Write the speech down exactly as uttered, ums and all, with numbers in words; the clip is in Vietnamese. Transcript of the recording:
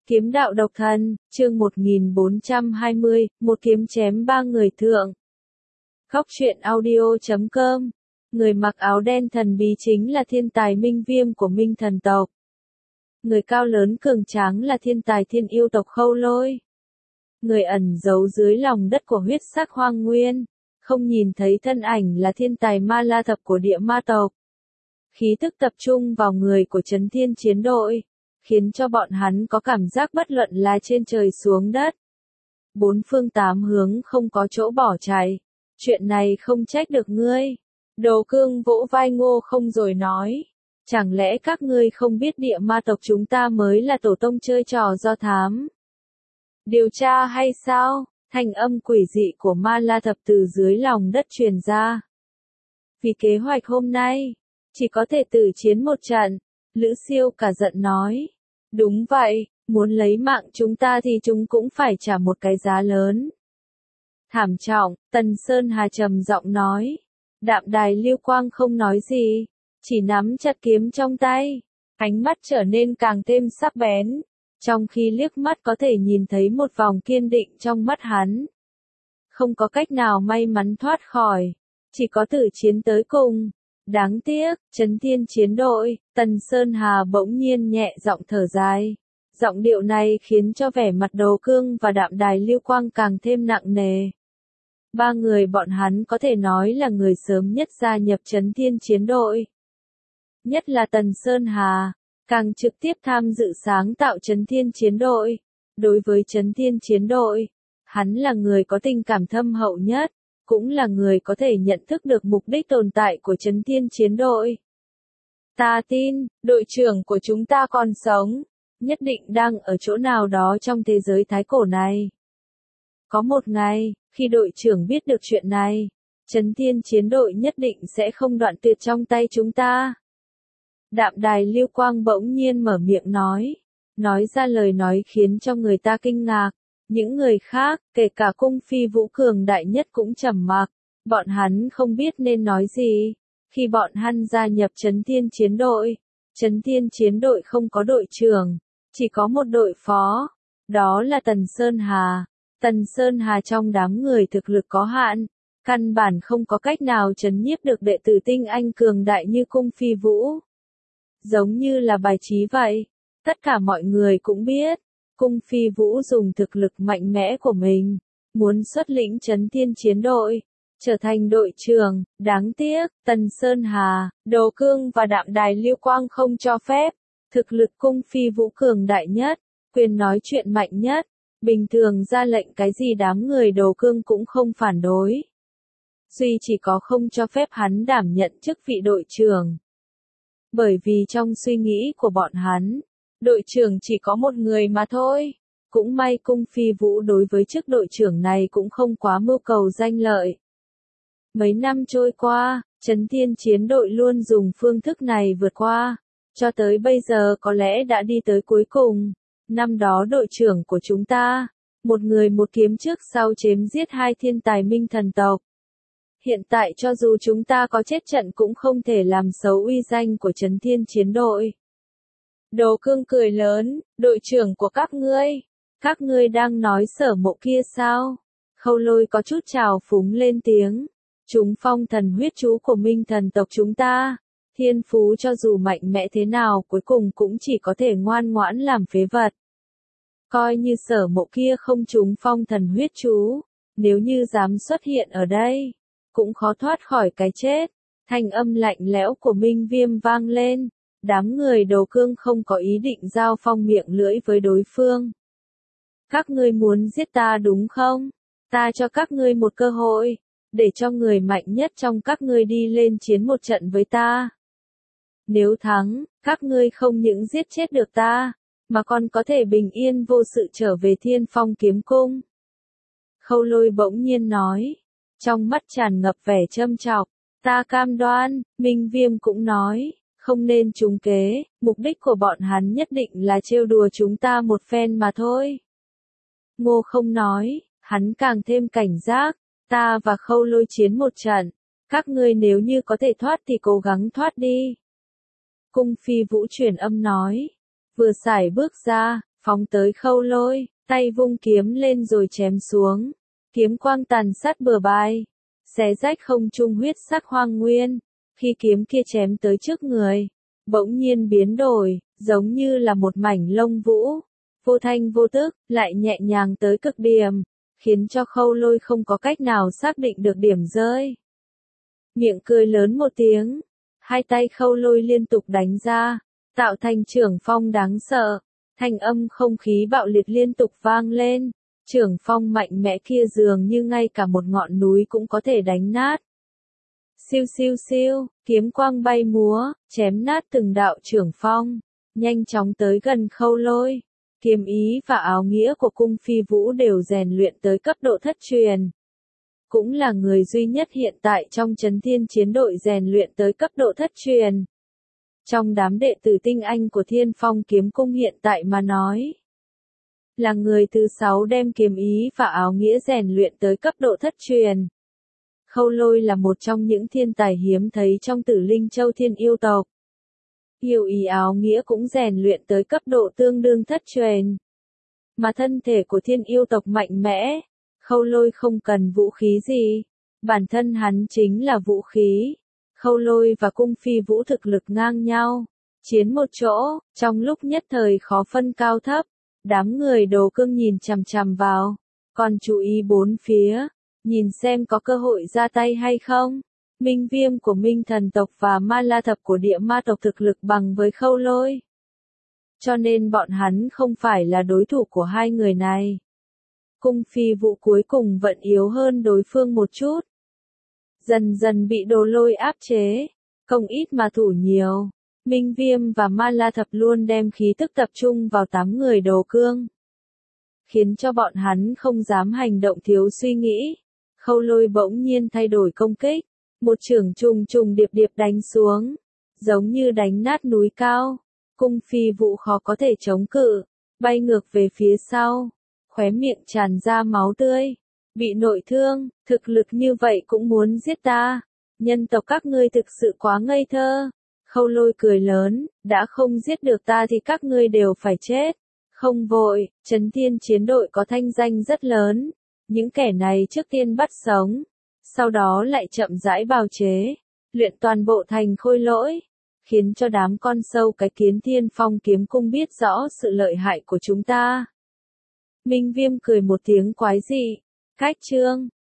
Kiếm đạo độc thần, chương một nghìn bốn trăm hai mươi, một kiếm chém ba người thượng. Góc truyện audio chấm com. Người mặc áo đen thần bí chính là thiên tài Minh Viêm của Minh thần tộc. Người cao lớn cường tráng là thiên tài thiên yêu tộc Khâu Lôi. Người ẩn giấu dưới lòng đất của huyết sắc hoang nguyên, không nhìn thấy thân ảnh là thiên tài Ma La Thập của địa ma tộc. Khí tức tập trung vào người của Chấn Thiên chiến đội, khiến cho bọn hắn có cảm giác bất luận là trên trời xuống đất. Bốn phương tám hướng không có chỗ bỏ chạy. Chuyện này không trách được ngươi. Đồ Cương vỗ vai Ngô Không rồi nói. Chẳng lẽ các ngươi không biết địa ma tộc chúng ta mới là tổ tông chơi trò do thám? Điều tra hay sao? Thanh âm quỷ dị của Ma La Thập từ dưới lòng đất truyền ra. Vì kế hoạch hôm nay, chỉ có thể tử chiến một trận. Lữ Siêu cả giận nói. Đúng vậy, muốn lấy mạng chúng ta thì chúng cũng phải trả một cái giá lớn. Thảm trọng, Tần Sơn Hà trầm giọng nói. Đạm Đài Lưu Quang không nói gì, chỉ nắm chặt kiếm trong tay. Ánh mắt trở nên càng thêm sắc bén, trong khi liếc mắt có thể nhìn thấy một vòng kiên định trong mắt hắn. Không có cách nào may mắn thoát khỏi, chỉ có tử chiến tới cùng. Đáng tiếc, Chấn Thiên chiến đội, Tần Sơn Hà bỗng nhiên nhẹ giọng thở dài. Giọng điệu này khiến cho vẻ mặt Đồ Cương và Đạm Đài Lưu Quang càng thêm nặng nề. Ba người bọn hắn có thể nói là người sớm nhất gia nhập Chấn Thiên chiến đội. Nhất là Tần Sơn Hà, càng trực tiếp tham dự sáng tạo Chấn Thiên chiến đội. Đối với Chấn Thiên chiến đội, hắn là người có tình cảm thâm hậu nhất, cũng là người có thể nhận thức được mục đích tồn tại của Chấn Thiên chiến đội. Ta tin, đội trưởng của chúng ta còn sống, nhất định đang ở chỗ nào đó trong thế giới thái cổ này. Có một ngày, khi đội trưởng biết được chuyện này, Chấn Thiên chiến đội nhất định sẽ không đoạn tuyệt trong tay chúng ta. Đạm Đài Lưu Quang bỗng nhiên mở miệng nói, nói ra lời nói khiến cho người ta kinh ngạc. Những người khác, kể cả cung phi vũ cường đại nhất cũng trầm mặc, bọn hắn không biết nên nói gì. Khi bọn hắn gia nhập Chấn Thiên chiến đội, Chấn Thiên chiến đội không có đội trưởng, chỉ có một đội phó, đó là Tần Sơn Hà. Tần Sơn Hà trong đám người thực lực có hạn, căn bản không có cách nào trấn nhiếp được đệ tử tinh anh cường đại như cung phi vũ. Giống như là bài trí vậy, tất cả mọi người cũng biết. Cung phi vũ dùng thực lực mạnh mẽ của mình, muốn xuất lĩnh Chấn Thiên chiến đội, trở thành đội trưởng. Đáng tiếc, Tần Sơn Hà, Đồ Cương và Đạm Đài Lưu Quang không cho phép. Thực lực cung phi vũ cường đại nhất, quyền nói chuyện mạnh nhất, bình thường ra lệnh cái gì đám người Đồ Cương cũng không phản đối. Duy chỉ có không cho phép hắn đảm nhận chức vị đội trưởng. Bởi vì trong suy nghĩ của bọn hắn, đội trưởng chỉ có một người mà thôi. Cũng may cung phi vũ đối với chức đội trưởng này cũng không quá mưu cầu danh lợi. Mấy năm trôi qua, Chấn Thiên chiến đội luôn dùng phương thức này vượt qua. Cho tới bây giờ có lẽ đã đi tới cuối cùng. Năm đó đội trưởng của chúng ta, một người một kiếm trước sau chém giết hai thiên tài Minh thần tộc. Hiện tại cho dù chúng ta có chết trận cũng không thể làm xấu uy danh của Chấn Thiên chiến đội. Đồ Cương cười lớn, đội trưởng của các ngươi, các ngươi đang nói Sở Mộ kia sao? Khâu Lôi có chút trào phúng lên tiếng, chúng phong thần huyết chú của Minh thần tộc chúng ta, thiên phú cho dù mạnh mẽ thế nào cuối cùng cũng chỉ có thể ngoan ngoãn làm phế vật. Coi như Sở Mộ kia không trúng phong thần huyết chú, nếu như dám xuất hiện ở đây, cũng khó thoát khỏi cái chết. Thanh âm lạnh lẽo của Minh Viêm vang lên. Đám người Đồ Cương không có ý định giao phong miệng lưỡi với đối phương. Các ngươi muốn giết ta đúng không? Ta cho các ngươi một cơ hội, để cho người mạnh nhất trong các ngươi đi lên chiến một trận với ta. Nếu thắng, các ngươi không những giết chết được ta, mà còn có thể bình yên vô sự trở về Thiên Phong kiếm cung. Khâu Lôi bỗng nhiên nói, trong mắt tràn ngập vẻ châm chọc, ta cam đoan. Minh Viêm cũng nói, không nên trúng kế, mục đích của bọn hắn nhất định là trêu đùa chúng ta một phen mà thôi. Ngô Không nói, hắn càng thêm cảnh giác, ta và Khâu Lôi chiến một trận, các ngươi nếu như có thể thoát thì cố gắng thoát đi. Cung phi vũ truyền âm nói, vừa sải bước ra, phóng tới Khâu Lôi, tay vung kiếm lên rồi chém xuống. Kiếm quang tàn sát bờ vai, xé rách không trung huyết sắc hoang nguyên. Khi kiếm kia chém tới trước người, bỗng nhiên biến đổi, giống như là một mảnh lông vũ, vô thanh vô tức, lại nhẹ nhàng tới cực điểm, khiến cho Khâu Lôi không có cách nào xác định được điểm rơi. Miệng cười lớn một tiếng, hai tay Khâu Lôi liên tục đánh ra, tạo thành trưởng phong đáng sợ, thanh âm không khí bạo liệt liên tục vang lên, trưởng phong mạnh mẽ kia dường như ngay cả một ngọn núi cũng có thể đánh nát. Siêu siêu siêu, kiếm quang bay múa, chém nát từng đạo trưởng phong, nhanh chóng tới gần Khâu Lôi. Kiếm ý và áo nghĩa của cung phi vũ đều rèn luyện tới cấp độ thất truyền. Cũng là người duy nhất hiện tại trong Chấn Thiên chiến đội rèn luyện tới cấp độ thất truyền. Trong đám đệ tử tinh anh của Thiên Phong kiếm cung hiện tại mà nói, là người thứ sáu đem kiếm ý và áo nghĩa rèn luyện tới cấp độ thất truyền. Khâu Lôi là một trong những thiên tài hiếm thấy trong Tử Linh Châu Thiên yêu tộc. Yêu ý áo nghĩa cũng rèn luyện tới cấp độ tương đương thất truyền. Mà thân thể của thiên yêu tộc mạnh mẽ, Khâu Lôi không cần vũ khí gì, bản thân hắn chính là vũ khí. Khâu Lôi và cung phi vũ thực lực ngang nhau, chiến một chỗ, trong lúc nhất thời khó phân cao thấp. Đám người Đồ Cương nhìn chằm chằm vào, còn chú ý bốn phía, nhìn xem có cơ hội ra tay hay không. Minh Viêm của Minh Thần tộc và Ma La Thập của Địa Ma tộc thực lực bằng với Khâu Lôi, cho nên bọn hắn không phải là đối thủ của hai người này. Cung phi vũ cuối cùng vẫn yếu hơn đối phương một chút, dần dần bị Đồ Lôi áp chế, không ít mà thủ nhiều. Minh Viêm và Ma La Thập luôn đem khí tức tập trung vào tám người Đồ Cương, khiến cho bọn hắn không dám hành động thiếu suy nghĩ. Khâu Lôi bỗng nhiên thay đổi công kích, một chưởng trùng trùng điệp điệp đánh xuống, giống như đánh nát núi cao. Cung phi vũ khó có thể chống cự, bay ngược về phía sau, khóe miệng tràn ra máu tươi, bị nội thương. Thực lực như vậy cũng muốn giết ta, nhân tộc các ngươi thực sự quá ngây thơ. Khâu Lôi cười lớn, đã không giết được ta thì các ngươi đều phải chết. Không vội, Chấn Thiên chiến đội có thanh danh rất lớn, những kẻ này trước tiên bắt sống, sau đó lại chậm rãi bào chế, luyện toàn bộ thành khôi lỗi, khiến cho đám con sâu cái kiến Thiên Phong kiếm cung biết rõ sự lợi hại của chúng ta. Minh Viêm cười một tiếng quái dị, cách chương